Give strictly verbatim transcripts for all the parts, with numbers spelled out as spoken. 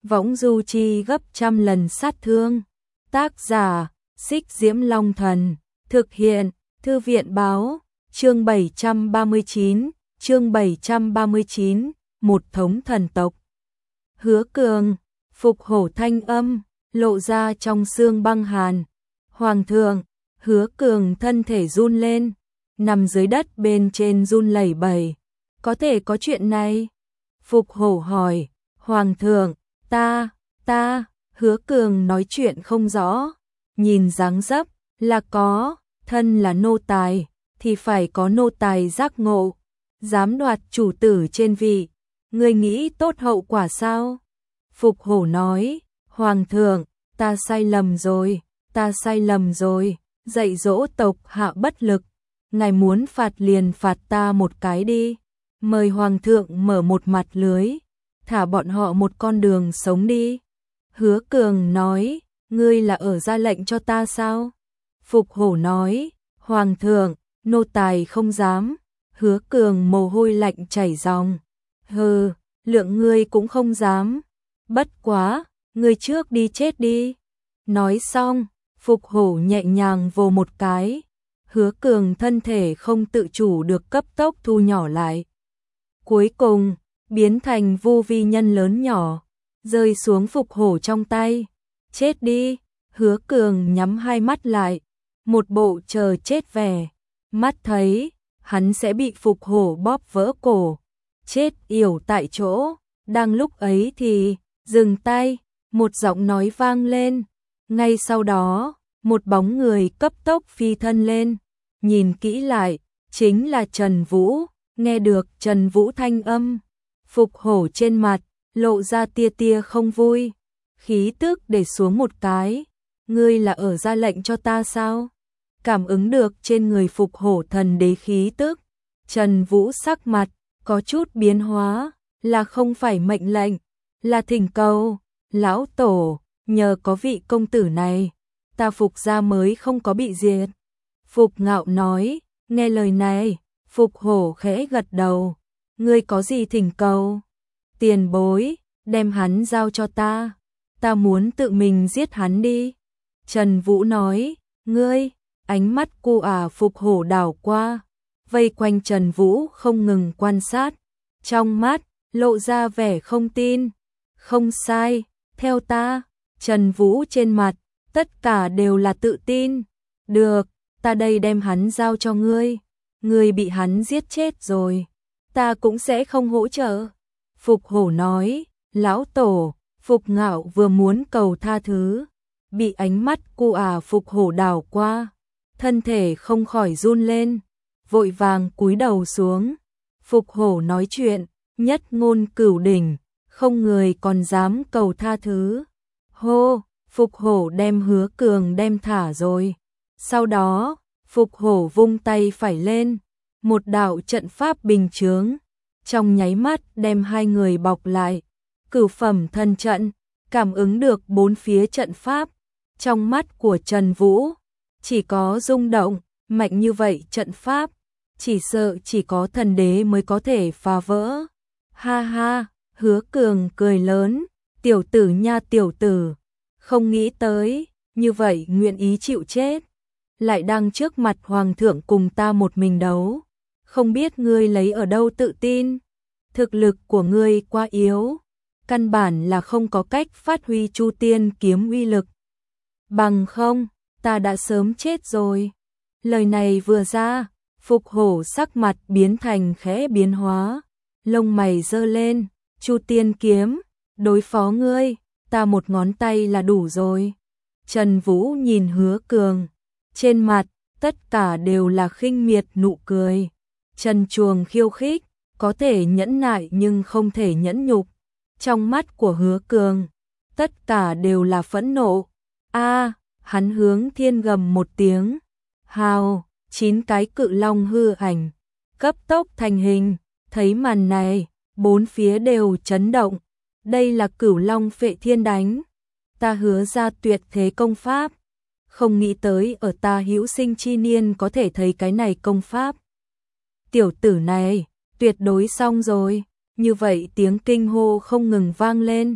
võng du chi gấp trăm lần sát thương. Tác giả, Xích Diễm Long Thần, thực hiện, Thư viện Báo, chương bảy trăm ba mươi chín, chương bảy trăm ba mươi chín, một thống thần tộc. Hứa Cường, Phục Hổ thanh âm, lộ ra trong xương băng hàn. Hoàng thượng, Hứa Cường thân thể run lên, nằm dưới đất bên trên run lẩy bẩy. Có thể có chuyện này? Phục Hổ hỏi, Hoàng thượng, ta, ta, Hứa Cường nói chuyện không rõ, nhìn dáng dấp là có, thân là nô tài, thì phải có nô tài giác ngộ, dám đoạt chủ tử trên vị, ngươi nghĩ tốt hậu quả sao? Phục Hổ nói, Hoàng thượng, ta sai lầm rồi, ta sai lầm rồi, dạy dỗ tộc hạ bất lực, ngài muốn phạt liền phạt ta một cái đi, mời Hoàng thượng mở một mặt lưới, thả bọn họ một con đường sống đi. Hứa Cường nói, ngươi là ở ra lệnh cho ta sao? Phục Hổ nói, Hoàng thượng, nô tài không dám. Hứa Cường mồ hôi lạnh chảy ròng. Hừ, lượng ngươi cũng không dám. Bất quá, ngươi trước đi chết đi. Nói xong, Phục Hổ nhẹ nhàng vồ một cái. Hứa Cường thân thể không tự chủ được cấp tốc thu nhỏ lại. Cuối cùng, biến thành vô vi nhân lớn nhỏ, rơi xuống Phục Hổ trong tay. Chết đi, Hứa Cường nhắm hai mắt lại, một bộ chờ chết vẻ. Mắt thấy, hắn sẽ bị Phục Hổ bóp vỡ cổ, chết yểu tại chỗ. Đang lúc ấy thì, dừng tay, một giọng nói vang lên. Ngay sau đó, một bóng người cấp tốc phi thân lên. Nhìn kỹ lại, chính là Trần Vũ. Nghe được Trần Vũ thanh âm, Phục Hổ trên mặt lộ ra tia tia không vui, khí tức để xuống một cái. Ngươi là ở ra lệnh cho ta sao? Cảm ứng được trên người Phục Hổ thần đế khí tức, Trần Vũ sắc mặt có chút biến hóa, là không phải mệnh lệnh, là thỉnh cầu. Lão tổ, nhờ có vị công tử này, ta Phục gia mới không có bị diệt. Phục Ngạo nói, nghe lời này, Phục Hổ khẽ gật đầu. Ngươi có gì thỉnh cầu? Tiền bối, đem hắn giao cho ta, ta muốn tự mình giết hắn đi. Trần Vũ nói, ngươi, ánh mắt cô ả Phục Hổ đảo qua, vây quanh Trần Vũ không ngừng quan sát, trong mắt lộ ra vẻ không tin. Không sai, theo ta. Trần Vũ trên mặt tất cả đều là tự tin. Được, ta đây đem hắn giao cho ngươi. Ngươi bị hắn giết chết rồi, ta cũng sẽ không hỗ trợ. Phục Hổ nói, lão tổ. Phục Ngạo vừa muốn cầu tha thứ, bị ánh mắt cô ả Phục Hổ đảo qua, thân thể không khỏi run lên, vội vàng cúi đầu xuống. Phục Hổ nói chuyện, nhất ngôn cửu đỉnh, không người còn dám cầu tha thứ. Hô, Phục Hổ đem Hứa Cường đem thả rồi. Sau đó, Phục Hổ vung tay phải lên, một đạo trận pháp bình chướng, trong nháy mắt đem hai người bọc lại. Cửu phẩm thần trận, cảm ứng được bốn phía trận pháp, trong mắt của Trần Vũ chỉ có rung động. Mạnh như vậy trận pháp, chỉ sợ chỉ có thần đế mới có thể phá vỡ. Ha ha, Hứa Cường cười lớn, tiểu tử nha tiểu tử, không nghĩ tới, như vậy nguyện ý chịu chết, lại đang trước mặt Hoàng thượng cùng ta một mình đấu. Không biết ngươi lấy ở đâu tự tin, thực lực của ngươi quá yếu, căn bản là không có cách phát huy Chu Tiên kiếm uy lực. Bằng không, ta đã sớm chết rồi. Lời này vừa ra, Phục Hổ sắc mặt biến thành khẽ biến hóa, lông mày giơ lên. Chu Tiên kiếm, đối phó ngươi, ta một ngón tay là đủ rồi. Trần Vũ nhìn Hứa Cường, trên mặt tất cả đều là khinh miệt nụ cười. Trần Chuồng khiêu khích, có thể nhẫn nại nhưng không thể nhẫn nhục. Trong mắt của Hứa Cường, tất cả đều là phẫn nộ. A, hắn hướng thiên gầm một tiếng. Hào, chín cái cự long hư ảnh, cấp tốc thành hình. Thấy màn này, bốn phía đều chấn động. Đây là Cửu Long Phệ Thiên đánh. Ta hứa ra tuyệt thế công pháp. Không nghĩ tới ở ta hữu sinh chi niên có thể thấy cái này công pháp. Tiểu tử này, tuyệt đối xong rồi. Như vậy tiếng kinh hô không ngừng vang lên.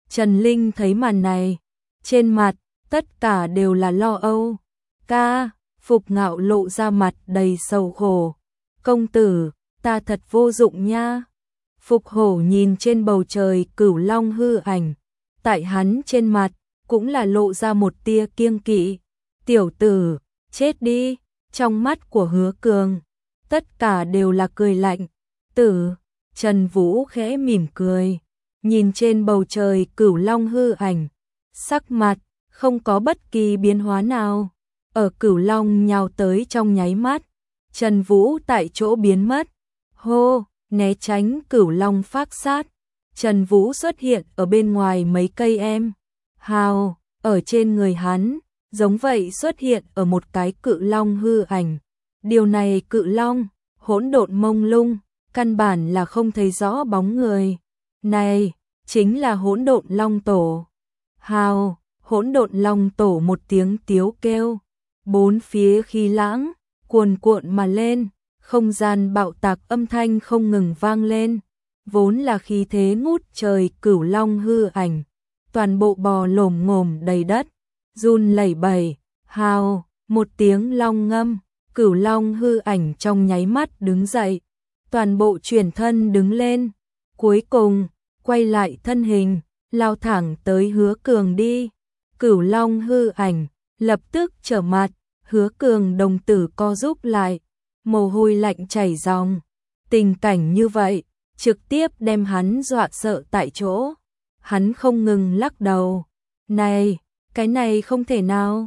Trần Linh thấy màn này, trên mặt tất cả đều là lo âu. Ca, Phục Ngạo lộ ra mặt đầy sầu khổ. Công tử, ta thật vô dụng nha. Phục Hổ nhìn trên bầu trời Cửu Long hư ảnh, tại hắn trên mặt cũng là lộ ra một tia kiêng kỵ. Tiểu tử, chết đi. Trong mắt của Hứa Cường, tất cả đều là cười lạnh. Tử, Trần Vũ khẽ mỉm cười, nhìn trên bầu trời Cửu Long hư ảnh, sắc mặt không có bất kỳ biến hóa nào. Ở Cửu Long nhào tới trong nháy mắt, Trần Vũ tại chỗ biến mất. Hô, né tránh Cửu Long phác sát. Trần Vũ xuất hiện ở bên ngoài mấy cây em. Hào, ở trên người hắn, giống vậy xuất hiện ở một cái Cự Long hư ảnh. Điều này Cự Long, hỗn độn mông lung, căn bản là không thấy rõ bóng người. Này, chính là hỗn độn Long Tổ. Hào, hỗn độn Long Tổ một tiếng tiếu kêu. Bốn phía khí lãng, cuồn cuộn mà lên, không gian bạo tạc âm thanh không ngừng vang lên. Vốn là khí thế ngút trời Cửu Long hư ảnh, toàn bộ bò lồm ngồm đầy đất, run lẩy bẩy. Hào, một tiếng long ngâm, Cửu Long hư ảnh trong nháy mắt đứng dậy, toàn bộ chuyển thân đứng lên, cuối cùng quay lại thân hình, lao thẳng tới Hứa Cường đi. Cửu Long hư ảnh lập tức trở mặt, Hứa Cường đồng tử co rúm lại, mồ hôi lạnh chảy ròng. Tình cảnh như vậy trực tiếp đem hắn dọa sợ tại chỗ. Hắn không ngừng lắc đầu. Này, cái này không thể nào.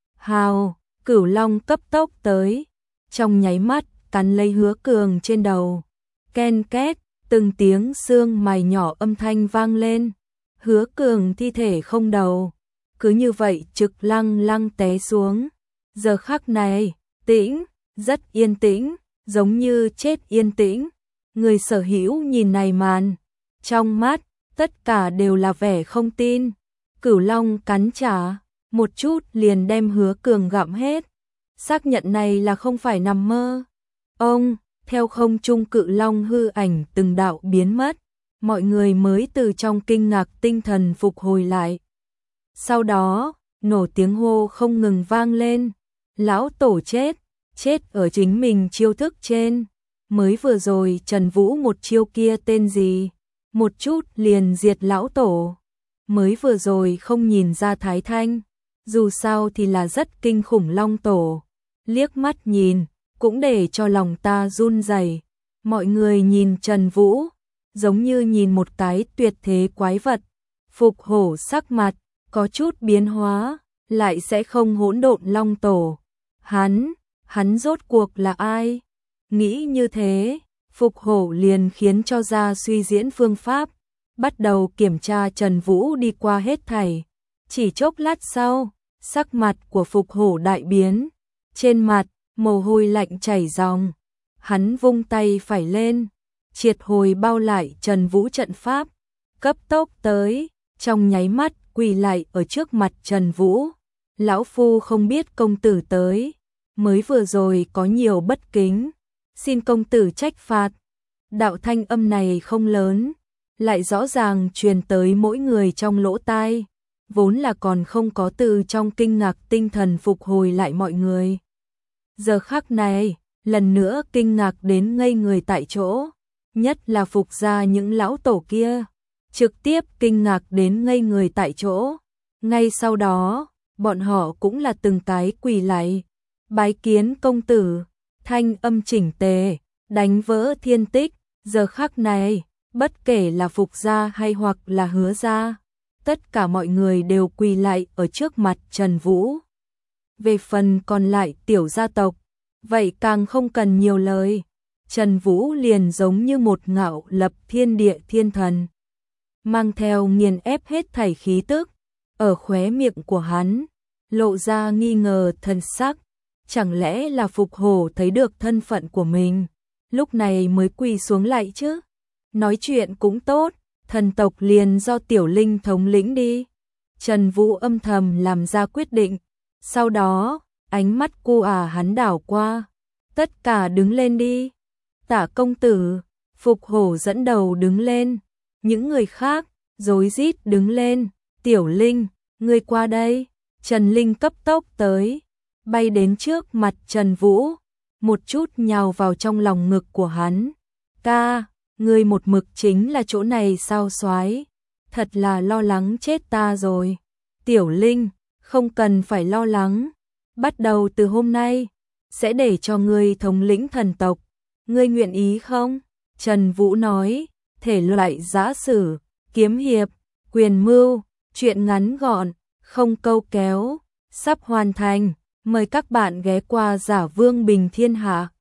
Hào, Cửu Long cấp tốc tới, trong nháy mắt cắn lấy Hứa Cường trên đầu. Ken két, từng tiếng xương mài nhỏ âm thanh vang lên. Hứa Cường thi thể không đầu, cứ như vậy trực lăng lăng té xuống. Giờ khắc này, tĩnh, rất yên tĩnh, giống như chết yên tĩnh. Người sở hữu nhìn này màn, trong mắt tất cả đều là vẻ không tin. Cửu Long cắn trả, một chút liền đem Hứa Cường gặm hết. Xác nhận này là không phải nằm mơ. Ông, theo không trung Cự Long hư ảnh từng đạo biến mất, mọi người mới từ trong kinh ngạc tinh thần phục hồi lại. Sau đó, nổ tiếng hô không ngừng vang lên. Lão Tổ chết, chết ở chính mình chiêu thức trên. Mới vừa rồi Trần Vũ một chiêu kia tên gì? Một chút liền diệt Lão Tổ. Mới vừa rồi không nhìn ra Thái Thanh, dù sao thì là rất kinh khủng Long Tổ. Liếc mắt nhìn, cũng để cho lòng ta run rẩy. Mọi người nhìn Trần Vũ, giống như nhìn một cái tuyệt thế quái vật. Phục Hổ sắc mặt có chút biến hóa, lại sẽ không hỗn độn Long Tổ. Hắn, hắn rốt cuộc là ai? Nghĩ như thế, Phục Hổ liền khiến cho ra suy diễn phương pháp, bắt đầu kiểm tra Trần Vũ đi qua hết thảy. Chỉ chốc lát sau, sắc mặt của Phục Hổ đại biến, trên mặt mồ hôi lạnh chảy ròng. Hắn vung tay phải lên, triệt hồi bao lại Trần Vũ trận pháp, cấp tốc tới, trong nháy mắt quỳ lại ở trước mặt Trần Vũ. Lão phu không biết công tử tới, mới vừa rồi có nhiều bất kính, xin công tử trách phạt. Đạo thanh âm này không lớn, lại rõ ràng truyền tới mỗi người trong lỗ tai, vốn là còn không có từ trong kinh ngạc tinh thần phục hồi lại mọi người. Giờ khắc này, lần nữa kinh ngạc đến ngây người tại chỗ, nhất là Phục gia những lão tổ kia, trực tiếp kinh ngạc đến ngây người tại chỗ. Ngay sau đó, bọn họ cũng là từng cái quỳ lại, bái kiến công tử, thanh âm chỉnh tề, đánh vỡ thiên tích. Giờ khắc này, bất kể là Phục gia hay hoặc là Hứa gia, tất cả mọi người đều quỳ lại ở trước mặt Trần Vũ. Về phần còn lại tiểu gia tộc, vậy càng không cần nhiều lời. Trần Vũ liền giống như một ngạo lập thiên địa thiên thần, mang theo nghiền ép hết thảy khí tức. Ở khóe miệng của hắn lộ ra nghi ngờ thần sắc, chẳng lẽ là Phục Hổ thấy được thân phận của mình, lúc này mới quỳ xuống lại chứ? Nói chuyện cũng tốt, thần tộc liền do Tiểu Linh thống lĩnh đi. Trần Vũ âm thầm làm ra quyết định, sau đó ánh mắt cu à hắn đảo qua, tất cả đứng lên đi. Tả công tử, Phục Hổ dẫn đầu đứng lên, những người khác rối rít đứng lên, Tiểu Linh, ngươi qua đây. Trần Linh cấp tốc tới, bay đến trước mặt Trần Vũ, một chút nhào vào trong lòng ngực của hắn. Ca, ngươi một mực chính là chỗ này sao soái, thật là lo lắng chết ta rồi. Tiểu Linh, không cần phải lo lắng, bắt đầu từ hôm nay, sẽ để cho ngươi thống lĩnh thần tộc, ngươi nguyện ý không? Trần Vũ nói, thể loại giã sử, kiếm hiệp, quyền mưu, truyện ngắn gọn, không câu kéo, sắp hoàn thành, mời các bạn ghé qua Giả Vương Bình Thiên Hạ.